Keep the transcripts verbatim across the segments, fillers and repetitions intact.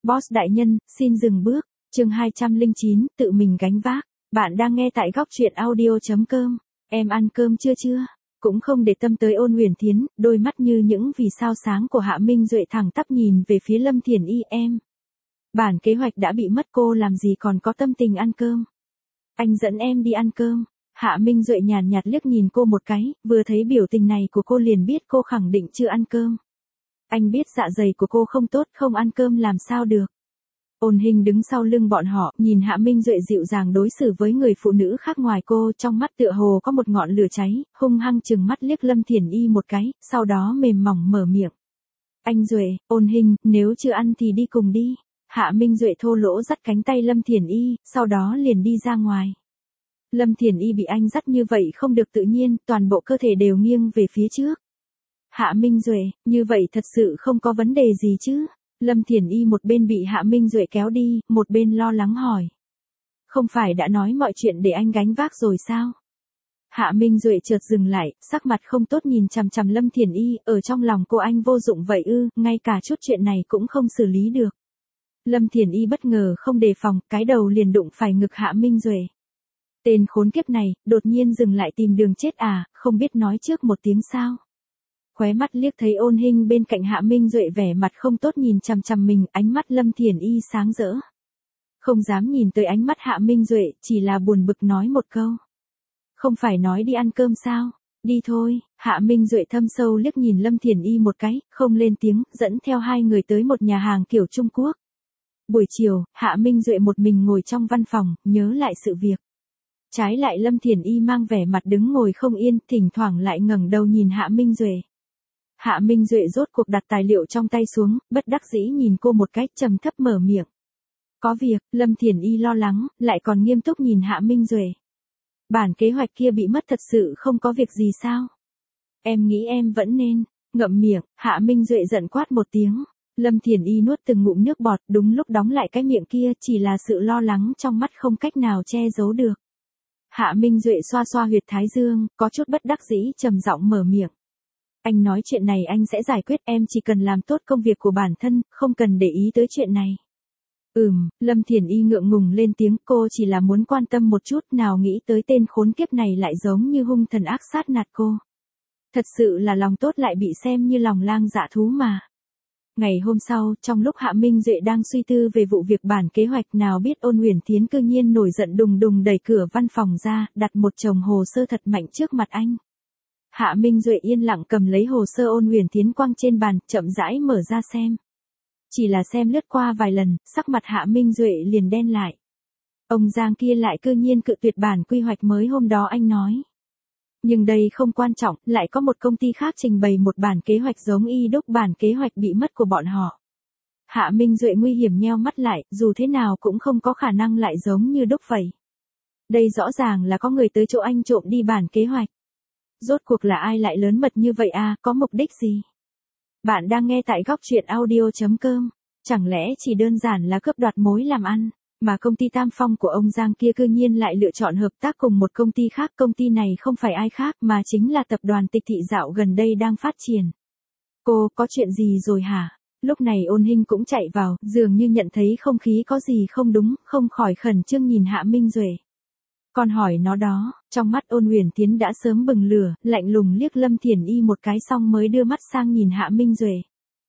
Boss đại nhân, xin dừng bước. Chương hai trăm lẻ chín, tự mình gánh vác. Bạn đang nghe tại góc truyện audio chấm com. Em ăn cơm chưa chưa? Cũng không để tâm tới Ôn Huyền Thiến, đôi mắt như những vì sao sáng của Hạ Minh Duệ thẳng tắp nhìn về phía Lâm Thiển Y. Em. Bản kế hoạch đã bị mất, cô làm gì còn có tâm tình ăn cơm. Anh dẫn em đi ăn cơm. Hạ Minh Duệ nhàn nhạt liếc nhìn cô một cái, vừa thấy biểu tình này của cô liền biết cô khẳng định chưa ăn cơm. Anh biết dạ dày của cô không tốt, không ăn cơm làm sao được. Ôn Hình đứng sau lưng bọn họ, nhìn Hạ Minh Duệ dịu dàng đối xử với người phụ nữ khác ngoài cô, trong mắt tựa hồ có một ngọn lửa cháy, hung hăng chừng mắt liếc Lâm Thiển Y một cái, sau đó mềm mỏng mở miệng. Anh Duệ, Ôn Hình, nếu chưa ăn thì đi cùng đi. Hạ Minh Duệ thô lỗ dắt cánh tay Lâm Thiển Y, sau đó liền đi ra ngoài. Lâm Thiển Y bị anh dắt như vậy không được tự nhiên, toàn bộ cơ thể đều nghiêng về phía trước. Hạ Minh Duệ, như vậy thật sự không có vấn đề gì chứ? Lâm Thiển Y một bên bị Hạ Minh Duệ kéo đi, một bên lo lắng hỏi. Không phải đã nói mọi chuyện để anh gánh vác rồi sao? Hạ Minh Duệ chợt dừng lại, sắc mặt không tốt nhìn chằm chằm Lâm Thiển Y, ở trong lòng cô anh vô dụng vậy ư, ngay cả chút chuyện này cũng không xử lý được. Lâm Thiển Y bất ngờ không đề phòng, cái đầu liền đụng phải ngực Hạ Minh Duệ. Tên khốn kiếp này, đột nhiên dừng lại tìm đường chết à, không biết nói trước một tiếng sao. Khóe mắt liếc thấy Ôn Hình bên cạnh Hạ Minh Duệ vẻ mặt không tốt nhìn chằm chằm mình, ánh mắt Lâm Thiển Y sáng rỡ. Không dám nhìn tới ánh mắt Hạ Minh Duệ, chỉ là buồn bực nói một câu. Không phải nói đi ăn cơm sao, đi thôi. Hạ Minh Duệ thâm sâu liếc nhìn Lâm Thiển Y một cái, không lên tiếng, dẫn theo hai người tới một nhà hàng kiểu Trung Quốc. Buổi chiều, Hạ Minh Duệ một mình ngồi trong văn phòng, nhớ lại sự việc. Trái lại Lâm Thiển Y mang vẻ mặt đứng ngồi không yên, thỉnh thoảng lại ngẩng đầu nhìn Hạ Minh Duệ. Hạ Minh Duệ rốt cuộc đặt tài liệu trong tay xuống, bất đắc dĩ nhìn cô một cách trầm thấp mở miệng. Có việc, Lâm Thiển Y lo lắng, lại còn nghiêm túc nhìn Hạ Minh Duệ. Bản kế hoạch kia bị mất thật sự không có việc gì sao? Em nghĩ em vẫn nên, ngậm miệng, Hạ Minh Duệ giận quát một tiếng. Lâm Thiển Y nuốt từng ngụm nước bọt, đúng lúc đóng lại cái miệng kia, chỉ là sự lo lắng trong mắt không cách nào che giấu được. Hạ Minh Duệ xoa xoa huyệt thái dương, có chút bất đắc dĩ trầm giọng mở miệng. Anh nói chuyện này anh sẽ giải quyết, em chỉ cần làm tốt công việc của bản thân, không cần để ý tới chuyện này. Ừm, Lâm Thiển Y ngượng ngùng lên tiếng, cô chỉ là muốn quan tâm một chút, nào nghĩ tới tên khốn kiếp này lại giống như hung thần ác sát nạt cô. Thật sự là lòng tốt lại bị xem như lòng lang dạ thú mà. Ngày hôm sau, trong lúc Hạ Minh Duệ đang suy tư về vụ việc bản kế hoạch, nào biết Ôn Huyền Thiến cư nhiên nổi giận đùng đùng đẩy cửa văn phòng ra, đặt một chồng hồ sơ thật mạnh trước mặt anh. Hạ Minh Duệ yên lặng cầm lấy hồ sơ Ôn Huyền Thiến quăng trên bàn, chậm rãi mở ra xem. Chỉ là xem lướt qua vài lần, sắc mặt Hạ Minh Duệ liền đen lại. Ông Giang kia lại cư nhiên cự tuyệt bản quy hoạch mới hôm đó anh nói. Nhưng đây không quan trọng, lại có một công ty khác trình bày một bản kế hoạch giống y đúc bản kế hoạch bị mất của bọn họ. Hạ Minh Duệ nguy hiểm nheo mắt lại, dù thế nào cũng không có khả năng lại giống như đúc vậy. Đây rõ ràng là có người tới chỗ anh trộm đi bản kế hoạch. Rốt cuộc là ai lại lớn mật như vậy à, có mục đích gì? Bạn đang nghe tại góc truyện audio chấm com. Chẳng lẽ chỉ đơn giản là cướp đoạt mối làm ăn, mà công ty Tam Phong của ông Giang kia cư nhiên lại lựa chọn hợp tác cùng một công ty khác. Công ty này không phải ai khác mà chính là tập đoàn Tịch Thị dạo gần đây đang phát triển. Cô, có chuyện gì rồi hả? Lúc này Ôn Hình cũng chạy vào, dường như nhận thấy không khí có gì không đúng, không khỏi khẩn trương nhìn Hạ Minh Duệ. Còn hỏi nó đó, trong mắt Ôn Huyền Thiến đã sớm bừng lửa, lạnh lùng liếc Lâm Thiển Y một cái xong mới đưa mắt sang nhìn Hạ Minh Duệ.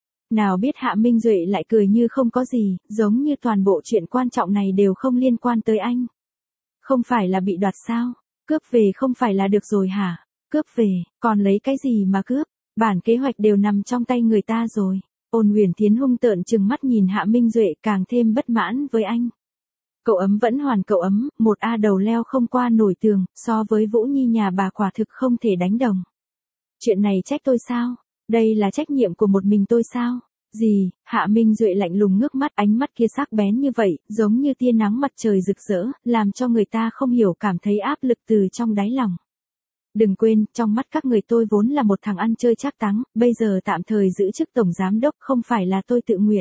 Nào biết Hạ Minh Duệ lại cười như không có gì, giống như toàn bộ chuyện quan trọng này đều không liên quan tới anh. Không phải là bị đoạt sao? Cướp về không phải là được rồi hả? Cướp về, còn lấy cái gì mà cướp? Bản kế hoạch đều nằm trong tay người ta rồi. Ôn Huyền Thiến hung tợn trừng mắt nhìn Hạ Minh Duệ, càng thêm bất mãn với anh. Cậu ấm vẫn hoàn cậu ấm, một A đầu leo không qua nổi tường, so với Vũ Nhi nhà bà quả thực không thể đánh đồng. Chuyện này trách tôi sao? Đây là trách nhiệm của một mình tôi sao? Gì? Hạ Minh Duệ lạnh lùng ngước mắt, ánh mắt kia sắc bén như vậy, giống như tia nắng mặt trời rực rỡ, làm cho người ta không hiểu cảm thấy áp lực từ trong đáy lòng. Đừng quên, trong mắt các người tôi vốn là một thằng ăn chơi trác táng, bây giờ tạm thời giữ chức tổng giám đốc không phải là tôi tự nguyện.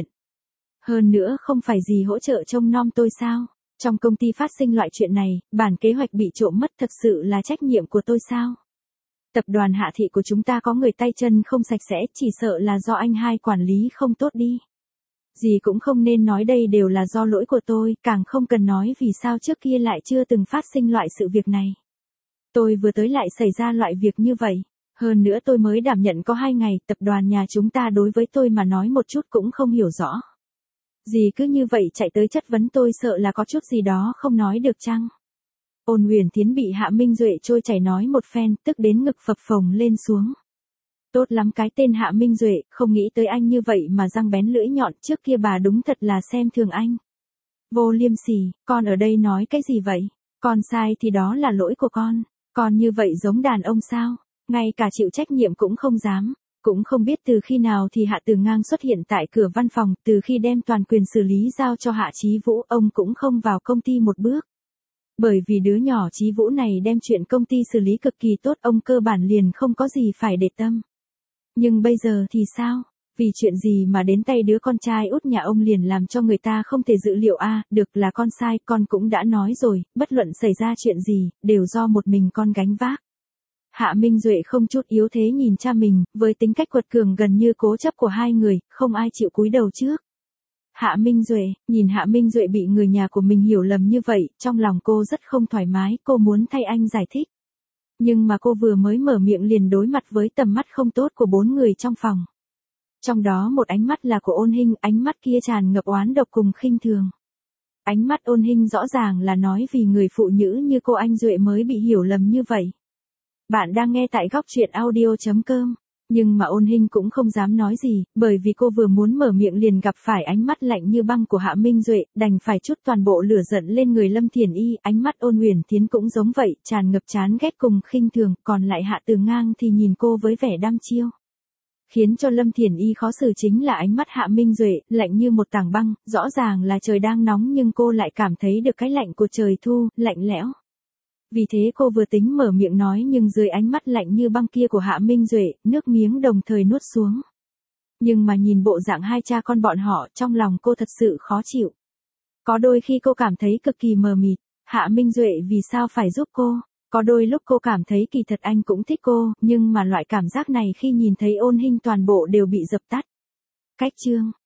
Hơn nữa không phải gì hỗ trợ trông nom tôi sao? Trong công ty phát sinh loại chuyện này, bản kế hoạch bị trộm mất thật sự là trách nhiệm của tôi sao? Tập đoàn Hạ Thị của chúng ta có người tay chân không sạch sẽ, chỉ sợ là do anh hai quản lý không tốt đi. Gì cũng không nên nói, đây đều là do lỗi của tôi, càng không cần nói vì sao trước kia lại chưa từng phát sinh loại sự việc này. Tôi vừa tới lại xảy ra loại việc như vậy. Hơn nữa tôi mới đảm nhận có hai ngày, tập đoàn nhà chúng ta đối với tôi mà nói một chút cũng không hiểu rõ. Dì cứ như vậy chạy tới chất vấn tôi, sợ là có chút gì đó không nói được chăng? Ôn Huyền Thiến bị Hạ Minh Duệ trôi chảy nói một phen, tức đến ngực phập phồng lên xuống. Tốt lắm cái tên Hạ Minh Duệ, không nghĩ tới anh như vậy mà răng bén lưỡi nhọn, trước kia bà đúng thật là xem thường anh. Vô liêm sỉ, con ở đây nói cái gì vậy? Con sai thì đó là lỗi của con, con như vậy giống đàn ông sao? Ngay cả chịu trách nhiệm cũng không dám. Cũng không biết từ khi nào thì Hạ Từ Ngang xuất hiện tại cửa văn phòng, từ khi đem toàn quyền xử lý giao cho Hạ Chí Vũ, ông cũng không vào công ty một bước. Bởi vì đứa nhỏ Chí Vũ này đem chuyện công ty xử lý cực kỳ tốt, ông cơ bản liền không có gì phải để tâm. Nhưng bây giờ thì sao? Vì chuyện gì mà đến tay đứa con trai út nhà ông liền làm cho người ta không thể dự liệu a? À, được là con sai, con cũng đã nói rồi, bất luận xảy ra chuyện gì, đều do một mình con gánh vác. Hạ Minh Duệ không chút yếu thế nhìn cha mình, với tính cách quật cường gần như cố chấp của hai người, không ai chịu cúi đầu trước. Hạ Minh Duệ, nhìn Hạ Minh Duệ bị người nhà của mình hiểu lầm như vậy, trong lòng cô rất không thoải mái, cô muốn thay anh giải thích. Nhưng mà cô vừa mới mở miệng liền đối mặt với tầm mắt không tốt của bốn người trong phòng. Trong đó một ánh mắt là của Ôn Hinh, ánh mắt kia tràn ngập oán độc cùng khinh thường. Ánh mắt Ôn Hinh rõ ràng là nói vì người phụ nữ như cô anh Duệ mới bị hiểu lầm như vậy. Bạn đang nghe tại góc truyện audio chấm com. Nhưng mà Ôn Hinh cũng không dám nói gì, bởi vì cô vừa muốn mở miệng liền gặp phải ánh mắt lạnh như băng của Hạ Minh Duệ, đành phải trút toàn bộ lửa giận lên người Lâm Thiển Y, ánh mắt Ôn Huyền Thiến cũng giống vậy, tràn ngập chán ghét cùng khinh thường, còn lại Hạ Từ Ngang thì nhìn cô với vẻ đăm chiêu. Khiến cho Lâm Thiển Y khó xử chính là ánh mắt Hạ Minh Duệ, lạnh như một tảng băng, rõ ràng là trời đang nóng nhưng cô lại cảm thấy được cái lạnh của trời thu, lạnh lẽo. Vì thế cô vừa tính mở miệng nói nhưng dưới ánh mắt lạnh như băng kia của Hạ Minh Duệ, nước miếng đồng thời nuốt xuống. Nhưng mà nhìn bộ dạng hai cha con bọn họ, trong lòng cô thật sự khó chịu. Có đôi khi cô cảm thấy cực kỳ mờ mịt, Hạ Minh Duệ vì sao phải giúp cô? Có đôi lúc cô cảm thấy kỳ thật anh cũng thích cô, nhưng mà loại cảm giác này khi nhìn thấy Ôn Hinh toàn bộ đều bị dập tắt. Cách chương